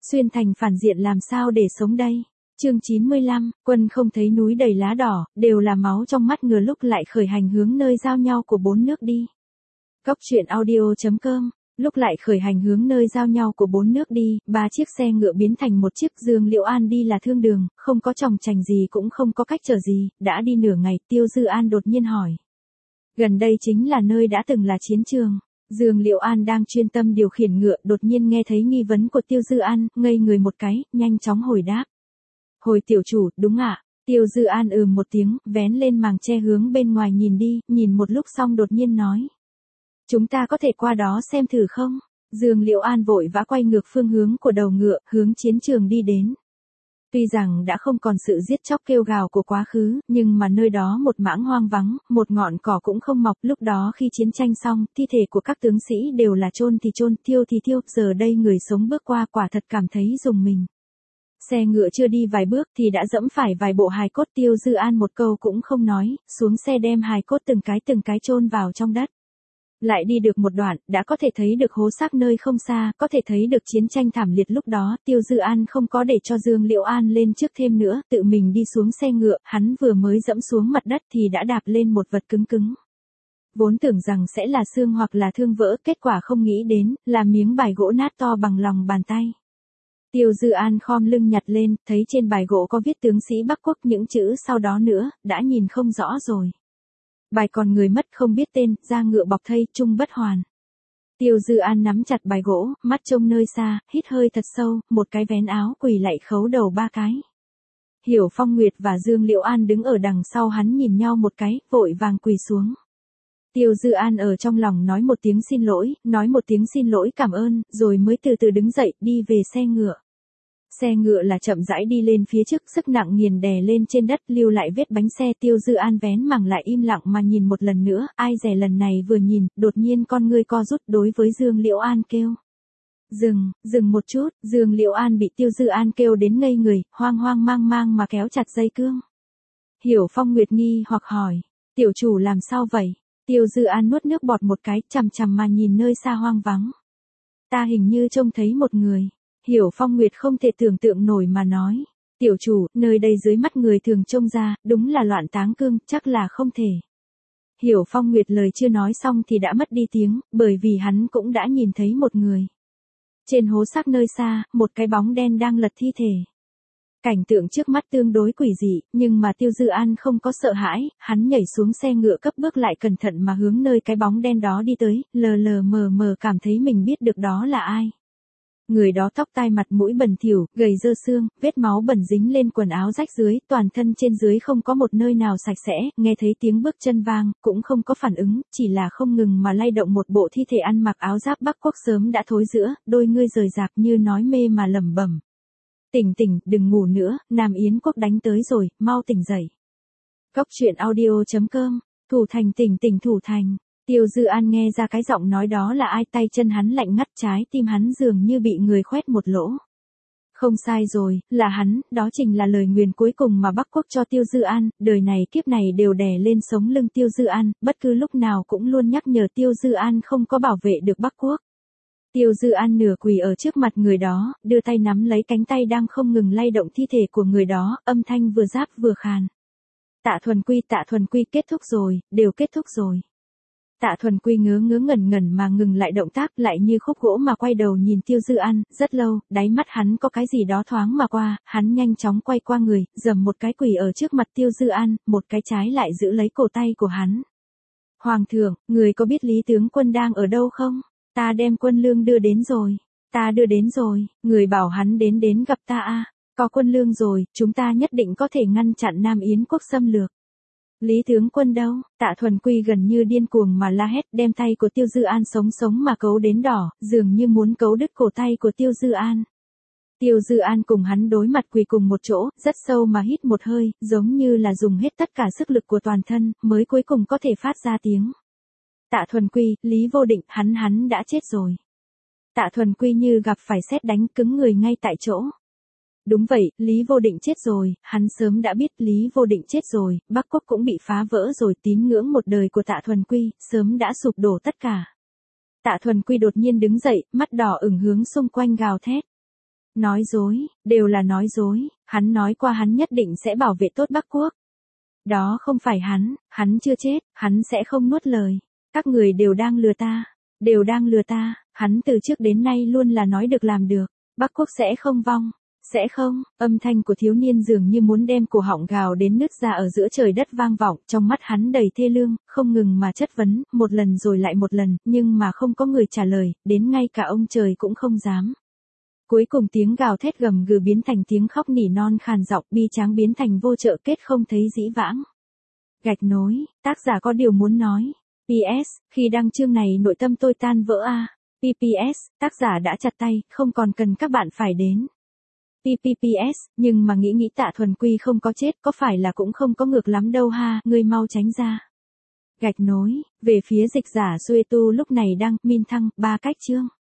Xuyên thành phản diện làm sao để sống đây? Chương 95, quân không thấy núi đầy lá đỏ, đều là máu trong mắt ngừa lúc lại khởi hành hướng nơi giao nhau của bốn nước đi. Cốc truyện audio.com. Lúc lại khởi hành hướng nơi giao nhau của bốn nước đi, 3 chiếc xe ngựa biến thành một chiếc. Dương Liễu An đi là thương đường, không có chòng chành gì cũng không có cách trở gì, đã đi nửa ngày, Tiêu Dư An đột nhiên hỏi. Gần đây chính là nơi đã từng là chiến trường. Dương Liễu An đang chuyên tâm điều khiển ngựa, đột nhiên nghe thấy nghi vấn của Tiêu Dư An, ngây người một cái, nhanh chóng hồi đáp. Hồi tiểu chủ, đúng ạ. Tiêu Dư An một tiếng, vén lên màng che hướng bên ngoài nhìn đi, nhìn một lúc xong đột nhiên nói. Chúng ta có thể qua đó xem thử không? Dương Liễu An vội vã quay ngược phương hướng của đầu ngựa, hướng chiến trường đi đến. Tuy rằng đã không còn sự giết chóc kêu gào của quá khứ, nhưng mà nơi đó một mảng hoang vắng, một ngọn cỏ cũng không mọc. Lúc đó khi chiến tranh xong, thi thể của các tướng sĩ đều là chôn thì chôn, thiêu thì thiêu. Giờ đây người sống bước qua quả thật cảm thấy rùng mình. Xe ngựa chưa đi vài bước thì đã dẫm phải vài bộ hài cốt. Tiêu Dư An một câu cũng không nói, xuống xe đem hài cốt từng cái chôn vào trong đất. Lại đi được một đoạn, đã có thể thấy được hố xác nơi không xa, có thể thấy được chiến tranh thảm liệt lúc đó. Tiêu Dư An không có để cho Dương Liễu An lên trước thêm nữa, tự mình đi xuống xe ngựa, hắn vừa mới dẫm xuống mặt đất thì đã đạp lên một vật cứng cứng. Vốn tưởng rằng sẽ là xương hoặc là thương vỡ, kết quả không nghĩ đến, là miếng bài gỗ nát to bằng lòng bàn tay. Tiêu Dư An khom lưng nhặt lên, thấy trên bài gỗ có viết tướng sĩ Bắc Quốc, những chữ sau đó nữa, đã nhìn không rõ rồi. Bài còn người mất không biết tên, da ngựa bọc thây, chung bất hoàn. Tiêu Dư An nắm chặt bài gỗ, mắt trông nơi xa, hít hơi thật sâu, một cái vén áo quỳ lạy khấu đầu 3 cái. Hiểu Phong Nguyệt và Dương Liễu An đứng ở đằng sau hắn nhìn nhau một cái, vội vàng quỳ xuống. Tiêu Dư An ở trong lòng nói một tiếng xin lỗi cảm ơn, rồi mới từ từ đứng dậy, đi về xe ngựa. Xe ngựa là chậm rãi đi lên phía trước, sức nặng nghiền đè lên trên đất, lưu lại vết bánh xe. Tiêu Dư An vén màng lại im lặng mà nhìn một lần nữa, ai dè lần này vừa nhìn, đột nhiên con ngươi co rút, đối với Dương Liễu An kêu. Dừng một chút. Dương Liễu An bị Tiêu Dư An kêu đến ngây người, hoang mang mà kéo chặt dây cương. Hiểu Phong Nguyệt nghi hoặc hỏi, tiểu chủ làm sao vậy? Tiêu Dư An nuốt nước bọt một cái, chằm mà nhìn nơi xa hoang vắng. Ta hình như trông thấy một người. Hiểu Phong Nguyệt không thể tưởng tượng nổi mà nói. Tiểu chủ, nơi đây dưới mắt người thường trông ra, đúng là loạn táng cương, chắc là không thể. Hiểu Phong Nguyệt lời chưa nói xong thì đã mất đi tiếng, bởi vì hắn cũng đã nhìn thấy một người. Trên hố xác nơi xa, một cái bóng đen đang lật thi thể. Cảnh tượng trước mắt tương đối quỷ dị, nhưng mà Tiêu Dư An không có sợ hãi, hắn nhảy xuống xe ngựa cấp bước lại cẩn thận mà hướng nơi cái bóng đen đó đi tới, lờ mờ cảm thấy mình biết được đó là ai. Người đó tóc tai mặt mũi bẩn thỉu, gầy dơ xương, vết máu bẩn dính lên quần áo rách dưới, toàn thân trên dưới không có một nơi nào sạch sẽ. Nghe thấy tiếng bước chân vang, cũng không có phản ứng, chỉ là không ngừng mà lay động một bộ thi thể ăn mặc áo giáp Bắc Quốc sớm đã thối rữa, đôi ngươi rời rạc như nói mê mà lẩm bẩm. Tỉnh, đừng ngủ nữa, Nam Yến Quốc đánh tới rồi, mau tỉnh dậy. Cốc truyện audio.com, Thủ Thành tỉnh Thủ Thành. Tiêu Dư An nghe ra cái giọng nói đó là ai, tay chân hắn lạnh ngắt, trái tim hắn dường như bị người khoét một lỗ. Không sai rồi, là hắn, đó chính là lời nguyền cuối cùng mà Bắc Quốc cho Tiêu Dư An, đời này kiếp này đều đè lên sống lưng Tiêu Dư An, bất cứ lúc nào cũng luôn nhắc nhở Tiêu Dư An không có bảo vệ được Bắc Quốc. Tiêu Dư An nửa quỳ ở trước mặt người đó, đưa tay nắm lấy cánh tay đang không ngừng lay động thi thể của người đó, âm thanh vừa ráp vừa khàn. Tạ Thuần Quy, kết thúc rồi, đều kết thúc rồi. Tạ Thuần Quy ngớ ngẩn mà ngừng lại động tác, lại như khúc gỗ mà quay đầu nhìn Tiêu Dư An, rất lâu, đáy mắt hắn có cái gì đó thoáng mà qua, hắn nhanh chóng quay qua người, giầm một cái quỳ ở trước mặt Tiêu Dư An, một cái trái lại giữ lấy cổ tay của hắn. Hoàng thượng, người có biết Lý tướng quân đang ở đâu không? Ta đem quân lương đưa đến rồi. Ta đưa đến rồi, người bảo hắn đến gặp ta à. Có quân lương rồi, chúng ta nhất định có thể ngăn chặn Nam Yến Quốc xâm lược. Lý tướng quân đâu? Tạ Thuần Quy gần như điên cuồng mà la hét, đem tay của Tiêu Dư An sống mà cấu đến đỏ, dường như muốn cấu đứt cổ tay của Tiêu Dư An. Tiêu Dư An cùng hắn đối mặt quỳ cùng một chỗ, rất sâu mà hít một hơi, giống như là dùng hết tất cả sức lực của toàn thân, mới cuối cùng có thể phát ra tiếng. Tạ Thuần Quy, Lý Vô Định, hắn đã chết rồi. Tạ Thuần Quy như gặp phải sét đánh, cứng người ngay tại chỗ. Đúng vậy, Lý Vô Định chết rồi, hắn sớm đã biết Lý Vô Định chết rồi, Bắc Quốc cũng bị phá vỡ rồi, tín ngưỡng một đời của Tạ Thuần Quy, sớm đã sụp đổ tất cả. Tạ Thuần Quy đột nhiên đứng dậy, mắt đỏ ửng hướng xung quanh gào thét. Nói dối, đều là nói dối, hắn nói qua hắn nhất định sẽ bảo vệ tốt Bắc Quốc. Đó không phải hắn chưa chết, hắn sẽ không nuốt lời. Các người đều đang lừa ta, đều đang lừa ta, hắn từ trước đến nay luôn là nói được làm được. Bắc Quốc sẽ không vong, sẽ không, âm thanh của thiếu niên dường như muốn đem cổ họng gào đến nứt ra ở giữa trời đất vang vọng, trong mắt hắn đầy thê lương, không ngừng mà chất vấn, một lần rồi lại một lần, nhưng mà không có người trả lời, đến ngay cả ông trời cũng không dám. Cuối cùng tiếng gào thét gầm gừ biến thành tiếng khóc nỉ non khàn giọng, bi tráng biến thành vô trợ kết không thấy dĩ vãng. Gạch nối, tác giả có điều muốn nói. PS, khi đăng chương này nội tâm tôi tan vỡ a. PPS, tác giả đã chặt tay, không còn cần các bạn phải đến. PPPS, nhưng mà nghĩ Tạ Thuần Quy không có chết, có phải là cũng không có ngược lắm đâu ha, ngươi mau tránh ra. Gạch nối, về phía dịch giả Xuê Tu lúc này đăng, min thăng, 3 cách chương.